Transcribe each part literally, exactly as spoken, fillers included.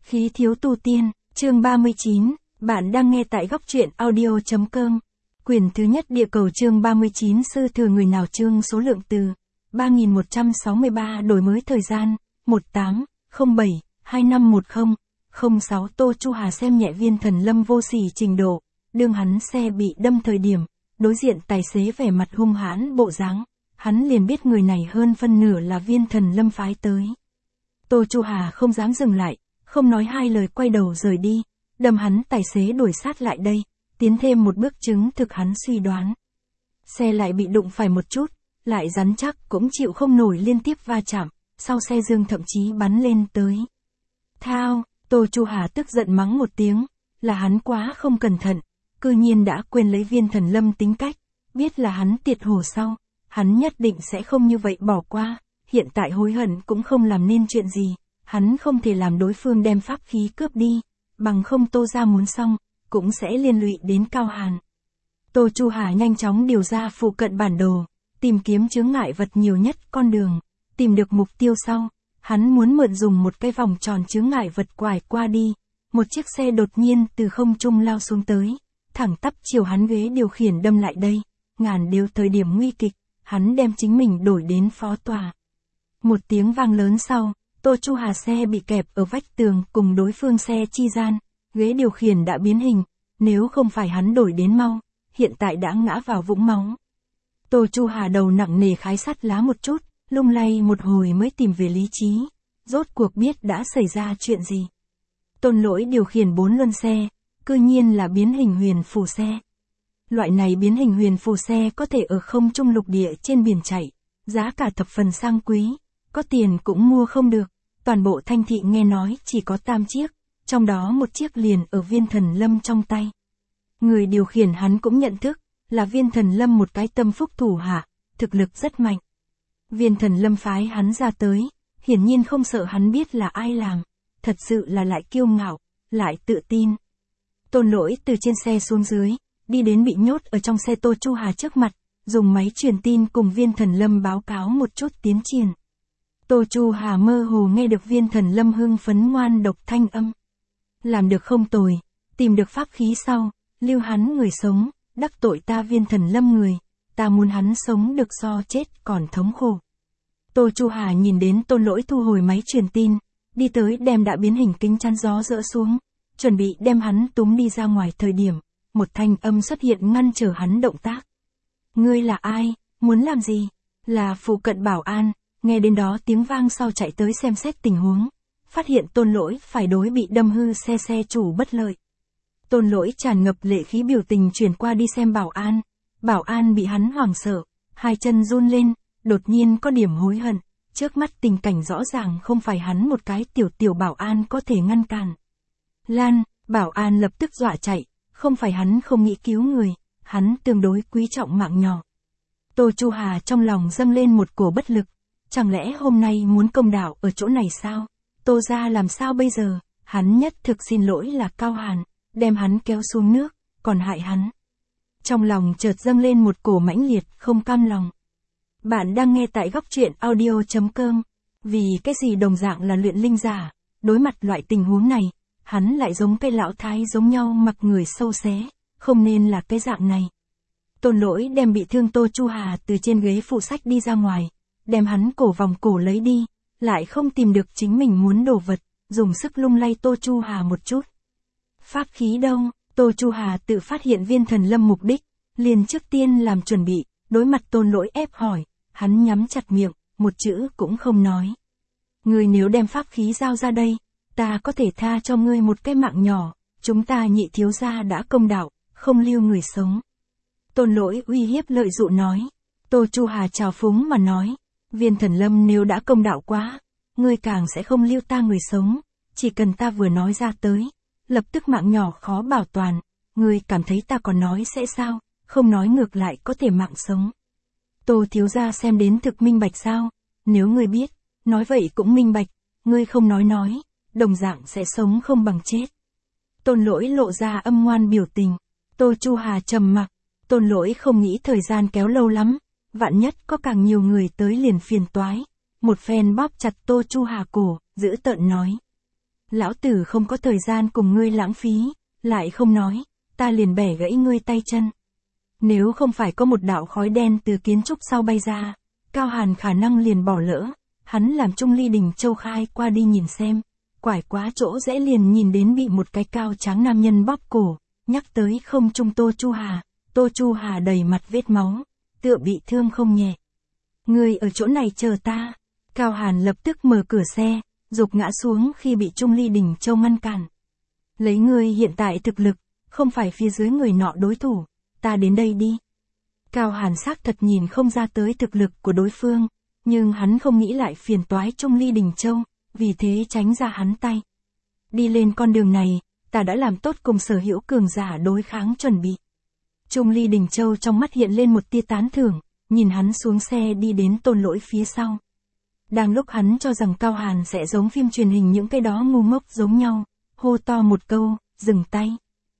Khí thiếu tu tiên, chương ba mươi chín, bạn đang nghe tại góc truyện audio.com. Quyển thứ nhất địa cầu chương ba mươi chín sư thừa người nào chương số lượng từ ba nghìn một trăm sáu mươi ba đổi mới thời gian một tám không bảy hai năm một không không sáu Tô Chu Hà xem nhẹ Viên Thần Lâm vô sỉ trình độ, đương hắn xe bị đâm thời điểm, đối diện tài xế vẻ mặt hung hãn bộ dáng, hắn liền biết người này hơn phân nửa là Viên Thần Lâm phái tới. Tô Chu Hà không dám dừng lại, không nói hai lời quay đầu rời đi, đâm hắn tài xế đuổi sát lại đây, tiến thêm một bước chứng thực hắn suy đoán. Xe lại bị đụng phải một chút, lại rắn chắc cũng chịu không nổi liên tiếp va chạm, sau xe dương thậm chí bắn lên tới. Thao, Tô Chu Hà tức giận mắng một tiếng, là hắn quá không cẩn thận, cư nhiên đã quên lấy Viên Thần Lâm tính cách, biết là hắn tiệt hồ sau, hắn nhất định sẽ không như vậy bỏ qua, hiện tại hối hận cũng không làm nên chuyện gì, hắn không thể làm đối phương đem pháp khí cướp đi, bằng không Tô gia muốn xong, cũng sẽ liên lụy đến Cao Hàn. Tô Chu Hà nhanh chóng điều ra phụ cận bản đồ, tìm kiếm chướng ngại vật nhiều nhất con đường, tìm được mục tiêu sau, hắn muốn mượn dùng một cái vòng tròn chướng ngại vật quải qua đi, một chiếc xe đột nhiên từ không trung lao xuống tới, thẳng tắp chiều hắn ghế điều khiển đâm lại đây, ngàn điều thời điểm nguy kịch, hắn đem chính mình đổi đến phó tòa. Một tiếng vang lớn sau, Tô Chu Hà xe bị kẹp ở vách tường cùng đối phương xe chi gian, ghế điều khiển đã biến hình, nếu không phải hắn đổi đến mau, hiện tại đã ngã vào vũng máu. Tô Chu Hà đầu nặng nề khái sắt lá một chút, lung lay một hồi mới tìm về lý trí, rốt cuộc biết đã xảy ra chuyện gì. Tôn Lỗi điều khiển bốn luân xe, cư nhiên là biến hình huyền phù xe. Loại này biến hình huyền phù xe có thể ở không trung lục địa trên biển chạy, giá cả thập phần sang quý, có tiền cũng mua không được, toàn bộ Thanh Thị nghe nói chỉ có tam chiếc, trong đó một chiếc liền ở Viên Thần Lâm trong tay. Người điều khiển hắn cũng nhận thức, là Viên Thần Lâm một cái tâm phúc thủ hạ, thực lực rất mạnh. Viên Thần Lâm phái hắn ra tới, hiển nhiên không sợ hắn biết là ai làm, thật sự là lại kiêu ngạo, lại tự tin. Tôn Lỗi từ trên xe xuống dưới, đi đến bị nhốt ở trong xe Tô Chu Hà trước mặt, dùng máy truyền tin cùng Viên Thần Lâm báo cáo một chút tiến triển. Tô Chu Hà mơ hồ nghe được Viên Thần Lâm hưng phấn ngoan độc thanh âm. Làm được không tồi, tìm được pháp khí sau, lưu hắn người sống, đắc tội ta Viên Thần Lâm người, ta muốn hắn sống được so chết còn thống khổ. Tô Chu Hà nhìn đến Tôn Lỗi thu hồi máy truyền tin, đi tới đem đã biến hình kính chắn gió dỡ xuống, chuẩn bị đem hắn túm đi ra ngoài thời điểm, một thanh âm xuất hiện ngăn trở hắn động tác. Ngươi là ai, muốn làm gì? Là phụ cận bảo an, nghe đến đó tiếng vang sau chạy tới xem xét tình huống, phát hiện Tôn Lỗi phải đối bị đâm hư xe xe chủ bất lợi. Tôn Lỗi tràn ngập lệ khí biểu tình chuyển qua đi xem bảo an, bảo an bị hắn hoảng sợ, hai chân run lên, đột nhiên có điểm hối hận, trước mắt tình cảnh rõ ràng không phải hắn một cái tiểu tiểu bảo an có thể ngăn cản. Lan, bảo an lập tức dọa chạy, không phải hắn không nghĩ cứu người, hắn tương đối quý trọng mạng nhỏ. Tô Chu Hà trong lòng dâng lên một cổ bất lực, chẳng lẽ hôm nay muốn công đạo ở chỗ này sao? Tô gia làm sao bây giờ? Hắn nhất thực xin lỗi là Cao Hàn, đem hắn kéo xuống nước, còn hại hắn. Trong lòng chợt dâng lên một cổ mãnh liệt không cam lòng. Bạn đang nghe tại góc truyện audio.com, vì cái gì đồng dạng là luyện linh giả, đối mặt loại tình huống này, hắn lại giống cái lão thái giống nhau mặc người sâu xé, không nên là cái dạng này. Tôn Lỗi đem bị thương Tô Chu Hà từ trên ghế phụ sách đi ra ngoài, đem hắn cổ vòng cổ lấy đi, lại không tìm được chính mình muốn đồ vật, dùng sức lung lay Tô Chu Hà một chút. Pháp khí đâu? Tô Chu Hà tự phát hiện Viên Thần Lâm mục đích, liền trước tiên làm chuẩn bị, đối mặt Tôn Lỗi ép hỏi, hắn nhắm chặt miệng, một chữ cũng không nói. Ngươi nếu đem pháp khí giao ra đây, ta có thể tha cho ngươi một cái mạng nhỏ, chúng ta Nhị thiếu gia đã công đạo, không lưu người sống. Tôn Lỗi uy hiếp lợi dụ nói. Tô Chu Hà trào phúng mà nói, Viên Thần Lâm nếu đã công đạo quá, ngươi càng sẽ không lưu ta người sống, chỉ cần ta vừa nói ra tới, lập tức mạng nhỏ khó bảo toàn, ngươi cảm thấy ta còn nói sẽ sao, không nói ngược lại có thể mạng sống. Tô thiếu gia xem đến thực minh bạch sao, nếu ngươi biết, nói vậy cũng minh bạch, ngươi không nói nói, đồng dạng sẽ sống không bằng chết. Tôn Lỗi lộ ra âm ngoan biểu tình, Tô Chu Hà trầm mặc, Tôn Lỗi không nghĩ thời gian kéo lâu lắm, vạn nhất có càng nhiều người tới liền phiền toái, một phen bóp chặt Tô Chu Hà cổ, giữ tợn nói. Lão tử không có thời gian cùng ngươi lãng phí, lại không nói, ta liền bẻ gãy ngươi tay chân. Nếu không phải có một đạo khói đen từ kiến trúc sau bay ra, Cao Hàn khả năng liền bỏ lỡ, hắn làm Trung Ly Đình Châu khai qua đi nhìn xem, quải quá chỗ rẽ liền nhìn đến bị một cái cao tráng nam nhân bóp cổ, nhắc tới không trung Tô Chu Hà, Tô Chu Hà đầy mặt vết máu, tựa bị thương không nhẹ. Ngươi ở chỗ này chờ ta. Cao Hàn lập tức mở cửa xe, dục ngã xuống khi bị Trung Ly Đình Châu ngăn cản. Lấy ngươi hiện tại thực lực, không phải phía dưới người nọ đối thủ, ta đến đây đi. Cao Hàn xác thật nhìn không ra tới thực lực của đối phương, nhưng hắn không nghĩ lại phiền toái Trung Ly Đình Châu, vì thế tránh ra hắn tay. Đi lên con đường này, ta đã làm tốt cùng sở hữu cường giả đối kháng chuẩn bị. Trung Ly Đình Châu trong mắt hiện lên một tia tán thưởng, nhìn hắn xuống xe đi đến Tôn Lỗi phía sau. Đang lúc hắn cho rằng Cao Hàn sẽ giống phim truyền hình những cái đó ngu ngốc giống nhau, hô to một câu, dừng tay.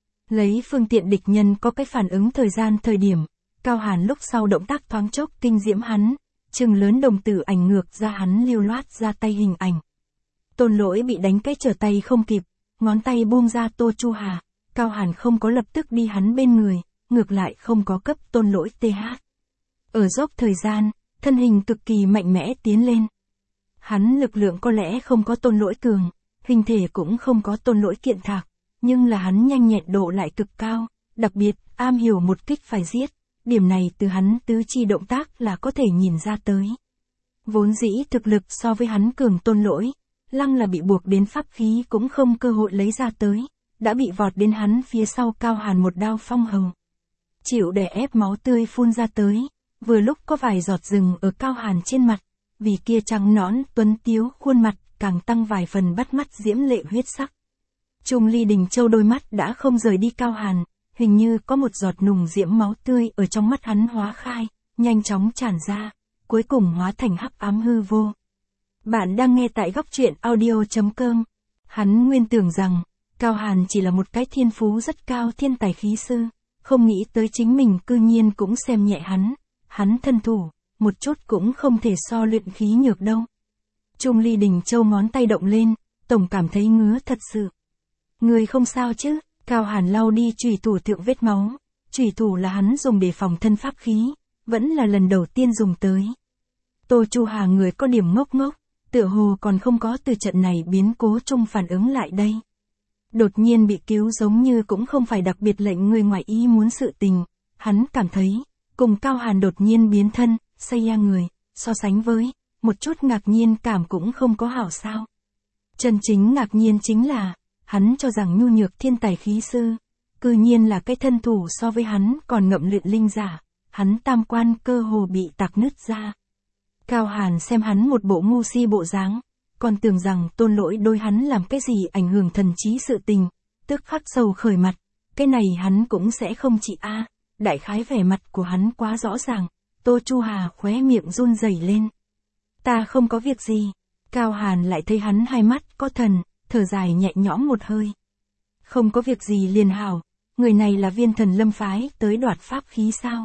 Lấy phương tiện địch nhân có cái phản ứng thời gian thời điểm, Cao Hàn lúc sau động tác thoáng chốc kinh diễm hắn, trừng lớn đồng tử ảnh ngược ra hắn lưu loát ra tay hình ảnh. Tôn Lỗi bị đánh cái trở tay không kịp, ngón tay buông ra Tô Chu Hà, Cao Hàn không có lập tức đi hắn bên người, ngược lại không có cấp Tôn Lỗi tê hát. Ở dốc thời gian, thân hình cực kỳ mạnh mẽ tiến lên. Hắn lực lượng có lẽ không có Tôn Lỗi cường, hình thể cũng không có Tôn Lỗi kiện thạc, nhưng là hắn nhanh nhẹn độ lại cực cao, đặc biệt, am hiểu một kích phải giết, điểm này từ hắn tứ chi động tác là có thể nhìn ra tới. Vốn dĩ thực lực so với hắn cường Tôn Lỗi, lăng là bị buộc đến pháp khí cũng không cơ hội lấy ra tới, đã bị vọt đến hắn phía sau Cao Hàn một đao phong hầu. Chịu đè ép máu tươi phun ra tới, vừa lúc có vài giọt rừng ở Cao Hàn trên mặt, vì kia trắng nõn tuấn tiếu khuôn mặt càng tăng vài phần bắt mắt diễm lệ huyết sắc. Trung Ly Đình Châu đôi mắt đã không rời đi Cao Hàn, hình như có một giọt nùng diễm máu tươi ở trong mắt hắn hóa khai, nhanh chóng tràn ra, cuối cùng hóa thành hắc ám hư vô. Bạn đang nghe tại góc truyện audio chấm com. Hắn nguyên tưởng rằng, Cao Hàn chỉ là một cái thiên phú rất cao thiên tài khí sư, không nghĩ tới chính mình cư nhiên cũng xem nhẹ hắn, hắn thân thủ, một chút cũng không thể so luyện khí nhược đâu. Trung Ly Đình Châu ngón tay động lên, tổng cảm thấy ngứa thật sự. Người không sao chứ? Cao Hàn lau đi chùy thủ thượng vết máu, chùy thủ là hắn dùng để phòng thân pháp khí, vẫn là lần đầu tiên dùng tới. Tô Chu Hà người có điểm ngốc ngốc, tựa hồ còn không có từ trận này biến cố chung phản ứng lại đây. Đột nhiên bị cứu giống như cũng không phải đặc biệt lệnh người ngoài ý muốn sự tình, hắn cảm thấy, cùng Cao Hàn đột nhiên biến thân, xây ra người, so sánh với, một chút ngạc nhiên cảm cũng không có hảo sao. Chân chính ngạc nhiên chính là, hắn cho rằng nhu nhược thiên tài khí sư, cư nhiên là cái thân thủ so với hắn còn ngậm luyện linh giả, hắn tam quan cơ hồ bị tạc nứt ra. Cao Hàn xem hắn một bộ ngu si bộ dáng, còn tưởng rằng Tôn Lỗi đối hắn làm cái gì ảnh hưởng thần trí sự tình, tức khắc sầu khởi mặt, cái này hắn cũng sẽ không chỉ a. Đại khái vẻ mặt của hắn quá rõ ràng, Tô Chu Hà khóe miệng run rẩy lên. Ta không có việc gì. Cao Hàn lại thấy hắn hai mắt có thần, thở dài nhẹ nhõm một hơi. Không có việc gì liền hảo, người này là Viên Thần Lâm phái tới đoạt pháp khí sao?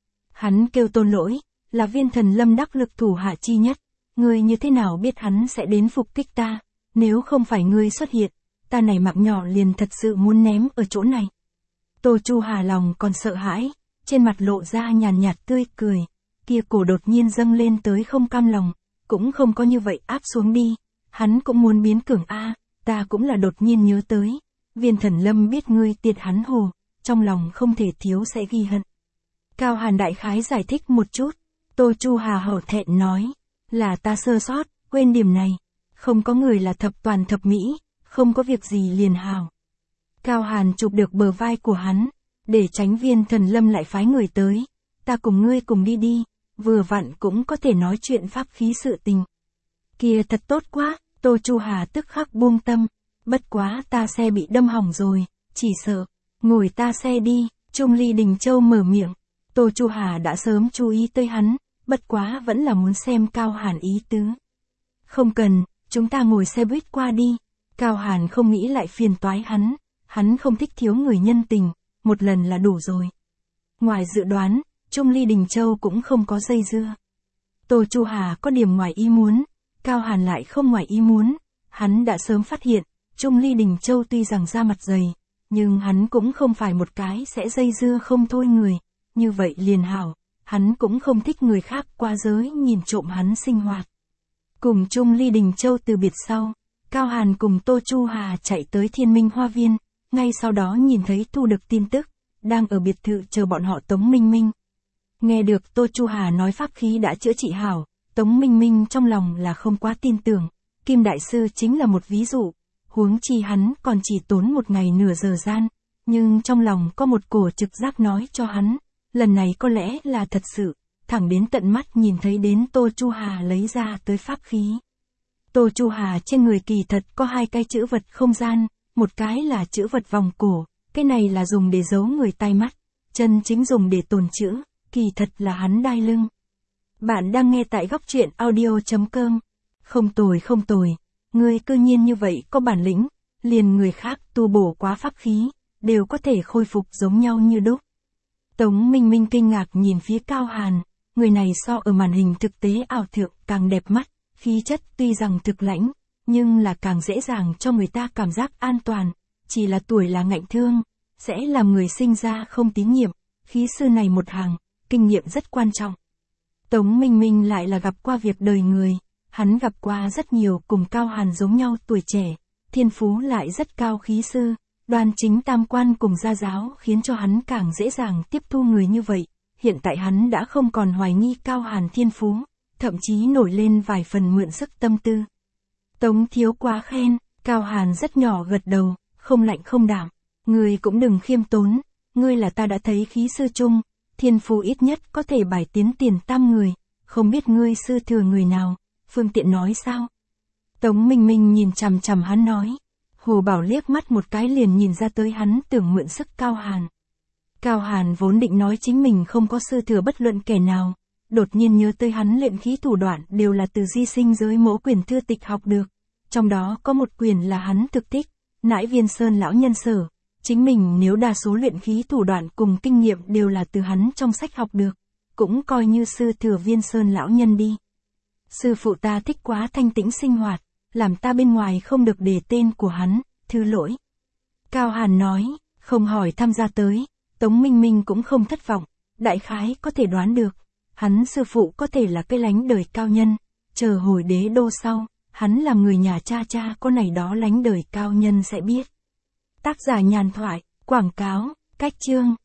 Hắn kêu Tôn Lỗi, là Viên Thần Lâm đắc lực thủ hạ chi nhất, ngươi như thế nào biết hắn sẽ đến phục kích ta, nếu không phải ngươi xuất hiện, ta này mạng nhỏ liền thật sự muốn ném ở chỗ này. Tô Chu Hà lòng còn sợ hãi, trên mặt lộ ra nhàn nhạt tươi cười, kia cổ đột nhiên dâng lên tới không cam lòng, cũng không có như vậy áp xuống đi, hắn cũng muốn biến cường a, ta cũng là đột nhiên nhớ tới, Viên Thần Lâm biết ngươi tiệt hắn hồ, trong lòng không thể thiếu sẽ ghi hận. Cao Hàn đại khái giải thích một chút, Tô Chu Hà hổ thẹn nói, là ta sơ sót, quên điểm này, không có người là thập toàn thập mỹ, không có việc gì liền hào. Cao Hàn chụp được bờ vai của hắn, để tránh Viên Thần Lâm lại phái người tới, ta cùng ngươi cùng đi đi, vừa vặn cũng có thể nói chuyện pháp khí sự tình. Kia thật tốt quá, Tô Chu Hà tức khắc buông tâm, bất quá ta xe bị đâm hỏng rồi, chỉ sợ, ngồi ta xe đi, Trung Ly Đình Châu mở miệng, Tô Chu Hà đã sớm chú ý tới hắn, bất quá vẫn là muốn xem Cao Hàn ý tứ. Không cần, chúng ta ngồi xe buýt qua đi, Cao Hàn không nghĩ lại phiền toái hắn, hắn không thích thiếu người nhân tình, một lần là đủ rồi. Ngoài dự đoán, Trung Ly Đình Châu cũng không có dây dưa. Tô Chu Hà có điểm ngoài ý muốn, Cao Hàn lại không ngoài ý muốn, hắn đã sớm phát hiện, Trung Ly Đình Châu tuy rằng da mặt dày, nhưng hắn cũng không phải một cái sẽ dây dưa không thôi người, như vậy liền hảo, hắn cũng không thích người khác qua giới nhìn trộm hắn sinh hoạt. Cùng Trung Ly Đình Châu từ biệt sau, Cao Hàn cùng Tô Chu Hà chạy tới Thiên Minh Hoa Viên, ngay sau đó nhìn thấy thu được tin tức, đang ở biệt thự chờ bọn họ Tống Minh Minh. Nghe được Tô Chu Hà nói pháp khí đã chữa trị hảo, Tống Minh Minh trong lòng là không quá tin tưởng, Kim Đại Sư chính là một ví dụ, huống chi hắn còn chỉ tốn một ngày nửa giờ gian, nhưng trong lòng có một cổ trực giác nói cho hắn, lần này có lẽ là thật sự, thẳng đến tận mắt nhìn thấy đến Tô Chu Hà lấy ra tới pháp khí. Tô Chu Hà trên người kỳ thật có hai cái chữ vật không gian, một cái là chữ vật vòng cổ, cái này là dùng để giấu người tai mắt, chân chính dùng để tồn trữ, kỳ thật là hắn đai lưng. Bạn đang nghe tại góc truyện audio chấm com. Không tồi không tồi, ngươi cư nhiên như vậy có bản lĩnh, liền người khác tu bổ quá pháp khí, đều có thể khôi phục giống nhau như đúc. Tống Minh Minh kinh ngạc nhìn phía Cao Hàn, người này so ở màn hình thực tế ảo thượng càng đẹp mắt, khí chất tuy rằng thực lãnh, nhưng là càng dễ dàng cho người ta cảm giác an toàn, chỉ là tuổi là ngạnh thương, sẽ làm người sinh ra không tín nhiệm, khí sư này một hàng, kinh nghiệm rất quan trọng. Tống Minh Minh lại là gặp qua việc đời người, hắn gặp qua rất nhiều cùng Cao Hàn giống nhau tuổi trẻ, thiên phú lại rất cao khí sư, đoan chính tam quan cùng gia giáo khiến cho hắn càng dễ dàng tiếp thu người như vậy, hiện tại hắn đã không còn hoài nghi Cao Hàn thiên phú, thậm chí nổi lên vài phần mượn sức tâm tư. Tống thiếu quá khen, Cao Hàn rất nhỏ gật đầu, không lạnh không đạm, ngươi cũng đừng khiêm tốn, ngươi là ta đã thấy khí sư chung, thiên phú ít nhất có thể bài tiến tiền tam người, không biết ngươi sư thừa người nào, phương tiện nói sao? Tống Minh Minh nhìn chằm chằm hắn nói, Hồ Bảo liếc mắt một cái liền nhìn ra tới hắn tưởng mượn sức Cao Hàn. Cao Hàn vốn định nói chính mình không có sư thừa bất luận kẻ nào, đột nhiên nhớ tới hắn luyện khí thủ đoạn đều là từ di sinh giới mỗ quyển thư tịch học được, trong đó có một quyển là hắn thực thích, nãi Viên Sơn lão nhân sở, chính mình nếu đa số luyện khí thủ đoạn cùng kinh nghiệm đều là từ hắn trong sách học được, cũng coi như sư thừa Viên Sơn lão nhân đi. Sư phụ ta thích quá thanh tĩnh sinh hoạt, làm ta bên ngoài không được đề tên của hắn, thứ lỗi. Cao Hàn nói, không hỏi tham gia tới, Tống Minh Minh cũng không thất vọng, đại khái có thể đoán được, hắn sư phụ có thể là cái lánh đời cao nhân, chờ hồi đế đô sau, hắn là người nhà cha cha có này đó lánh đời cao nhân sẽ biết. Tác giả nhàn thoại, quảng cáo, cách chương.